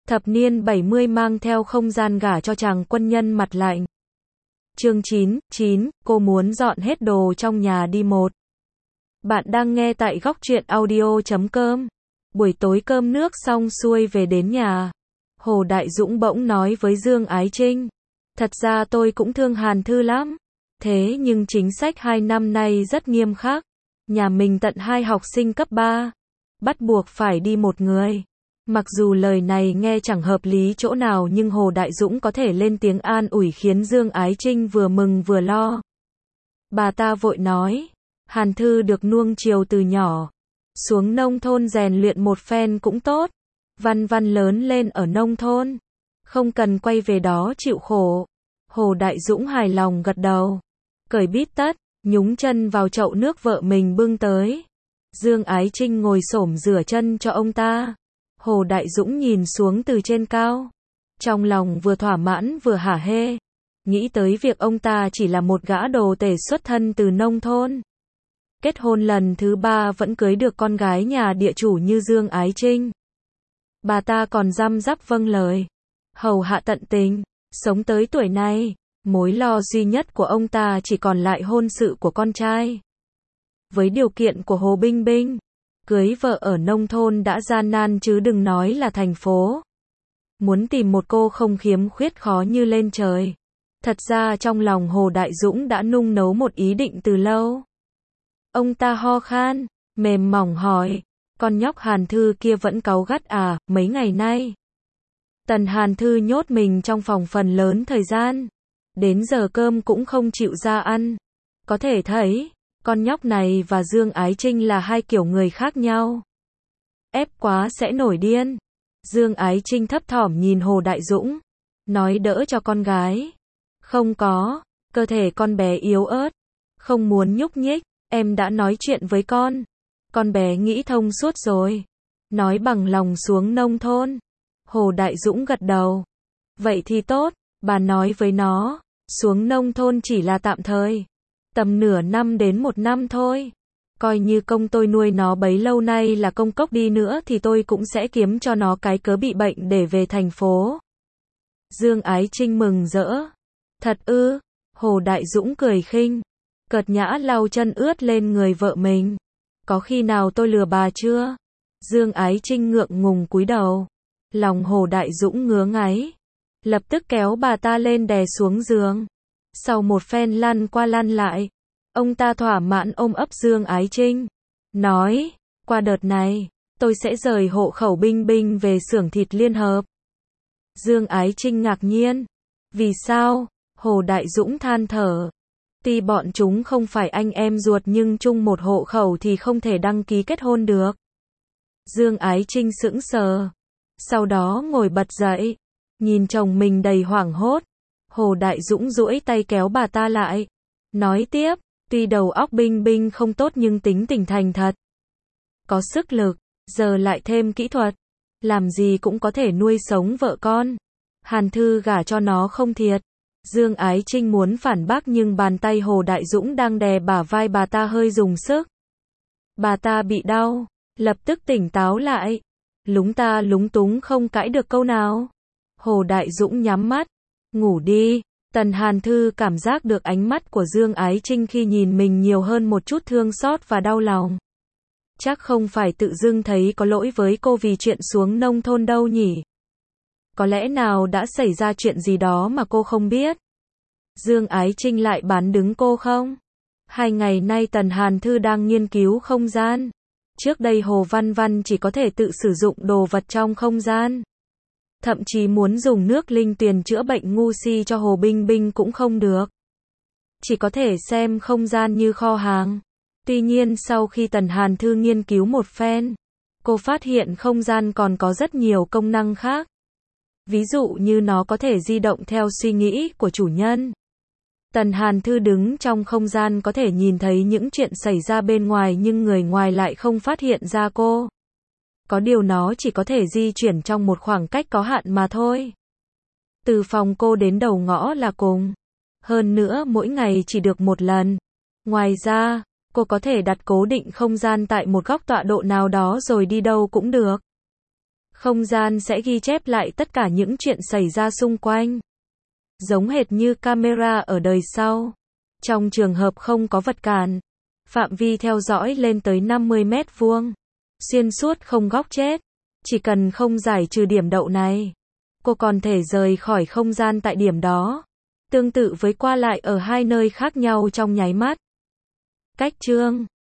Thập niên 70 mang theo không gian gả cho chàng quân nhân mặt lạnh. Chương 9, cô muốn dọn hết đồ trong nhà đi một. Bạn đang nghe tại góc truyện audio.com. Buổi tối cơm nước xong xuôi về đến nhà. Hồ Đại Dũng bỗng nói với Dương Ái Trinh. Thật ra tôi cũng thương Hàn Thư lắm. Thế nhưng chính sách 2 năm nay rất nghiêm khắc. Nhà mình tận 2 học sinh cấp 3. Bắt buộc phải đi một người. Mặc dù lời này nghe chẳng hợp lý chỗ nào nhưng Hồ Đại Dũng có thể lên tiếng an ủi khiến Dương Ái Trinh vừa mừng vừa lo. Bà ta vội nói, Hàn Thư được nuông chiều từ nhỏ. Xuống nông thôn rèn luyện một phen cũng tốt. Văn văn lớn lên ở nông thôn. Không cần quay về đó chịu khổ. Hồ Đại Dũng hài lòng gật đầu. Cởi bít tất, nhúng chân vào chậu nước vợ mình bưng tới. Dương Ái Trinh ngồi xổm rửa chân cho ông ta. Hồ Đại Dũng nhìn xuống từ trên cao. Trong lòng vừa thỏa mãn vừa hả hê. Nghĩ tới việc ông ta chỉ là một gã đồ tể xuất thân từ nông thôn. Kết hôn lần thứ 3 vẫn cưới được con gái nhà địa chủ như Dương Ái Trinh. Bà ta còn răm rắp vâng lời. Hầu hạ tận tình. Sống tới tuổi này, mối lo duy nhất của ông ta chỉ còn lại hôn sự của con trai. Với điều kiện của Hồ Binh Binh, cưới vợ ở nông thôn đã gian nan chứ đừng nói là thành phố. Muốn tìm một cô không khiếm khuyết khó như lên trời. Thật ra trong lòng Hồ Đại Dũng đã nung nấu một ý định từ lâu. Ông ta ho khan, mềm mỏng hỏi, con nhóc Hàn Thư kia vẫn cáu gắt à, mấy ngày nay. Tần Hàn Thư nhốt mình trong phòng phần lớn thời gian. Đến giờ cơm cũng không chịu ra ăn. Có thể thấy, con nhóc này và Dương Ái Trinh là hai kiểu người khác nhau. Ép quá sẽ nổi điên. Dương Ái Trinh thấp thỏm nhìn Hồ Đại Dũng. Nói đỡ cho con gái. Không có, cơ thể con bé yếu ớt. Không muốn nhúc nhích, em đã nói chuyện với con. Con bé nghĩ thông suốt rồi. Nói bằng lòng xuống nông thôn. Hồ Đại Dũng gật đầu. Vậy thì tốt, bà nói với nó. Xuống nông thôn chỉ là tạm thời. Tầm nửa năm đến 1 năm thôi. Coi như công tôi nuôi nó bấy lâu nay là công cốc đi nữa thì tôi cũng sẽ kiếm cho nó cái cớ bị bệnh để về thành phố. Dương Ái Trinh mừng rỡ. Thật ư? Hồ Đại Dũng cười khinh. Cợt nhã lau chân ướt lên người vợ mình. Có khi nào tôi lừa bà chưa? Dương Ái Trinh ngượng ngùng cúi đầu. Lòng Hồ Đại Dũng ngứa ngáy. Lập tức kéo bà ta lên đè xuống giường. Sau một phen lăn qua lăn lại, ông ta thỏa mãn ôm ấp Dương Ái Trinh. Nói, qua đợt này, tôi sẽ rời hộ khẩu Binh Binh về xưởng thịt Liên Hợp. Dương Ái Trinh ngạc nhiên. Vì sao? Hồ Đại Dũng than thở. Tuy bọn chúng không phải anh em ruột nhưng chung một hộ khẩu thì không thể đăng ký kết hôn được. Dương Ái Trinh sững sờ. Sau đó ngồi bật dậy. Nhìn chồng mình đầy hoảng hốt. Hồ Đại Dũng duỗi tay kéo bà ta lại. Nói tiếp, tuy đầu óc Binh Binh không tốt nhưng tính tình thành thật. Có sức lực, giờ lại thêm kỹ thuật. Làm gì cũng có thể nuôi sống vợ con. Hàn Thư gả cho nó không thiệt. Dương Ái Trinh muốn phản bác nhưng bàn tay Hồ Đại Dũng đang đè bả vai bà ta hơi dùng sức. Bà ta bị đau, lập tức tỉnh táo lại. Lúng ta lúng túng không cãi được câu nào. Hồ Đại Dũng nhắm mắt. Ngủ đi. Tần Hàn Thư cảm giác được ánh mắt của Dương Ái Trinh khi nhìn mình nhiều hơn một chút thương xót và đau lòng. Chắc không phải tự dưng thấy có lỗi với cô vì chuyện xuống nông thôn đâu nhỉ. Có lẽ nào đã xảy ra chuyện gì đó mà cô không biết. Dương Ái Trinh lại bán đứng cô không? 2 ngày nay Tần Hàn Thư đang nghiên cứu không gian. Trước đây Hồ Văn Văn chỉ có thể tự sử dụng đồ vật trong không gian. Thậm chí muốn dùng nước linh tuyền chữa bệnh ngu si cho Hồ Binh Binh cũng không được. Chỉ có thể xem không gian như kho hàng. Tuy nhiên sau khi Tần Hàn Thư nghiên cứu một phen, cô phát hiện không gian còn có rất nhiều công năng khác. Ví dụ như nó có thể di động theo suy nghĩ của chủ nhân. Tần Hàn Thư đứng trong không gian có thể nhìn thấy những chuyện xảy ra bên ngoài nhưng người ngoài lại không phát hiện ra cô. Có điều nó chỉ có thể di chuyển trong một khoảng cách có hạn mà thôi. Từ phòng cô đến đầu ngõ là cùng. Hơn nữa mỗi ngày chỉ được một lần. Ngoài ra, cô có thể đặt cố định không gian tại một góc tọa độ nào đó rồi đi đâu cũng được. Không gian sẽ ghi chép lại tất cả những chuyện xảy ra xung quanh. Giống hệt như camera ở đời sau. Trong trường hợp không có vật cản, phạm vi theo dõi lên tới 50 mét vuông. Xuyên suốt không góc chết. Chỉ cần không giải trừ điểm đậu này, cô còn thể rời khỏi không gian tại điểm đó. Tương tự với qua lại ở hai nơi khác nhau trong nháy mắt. Cách chương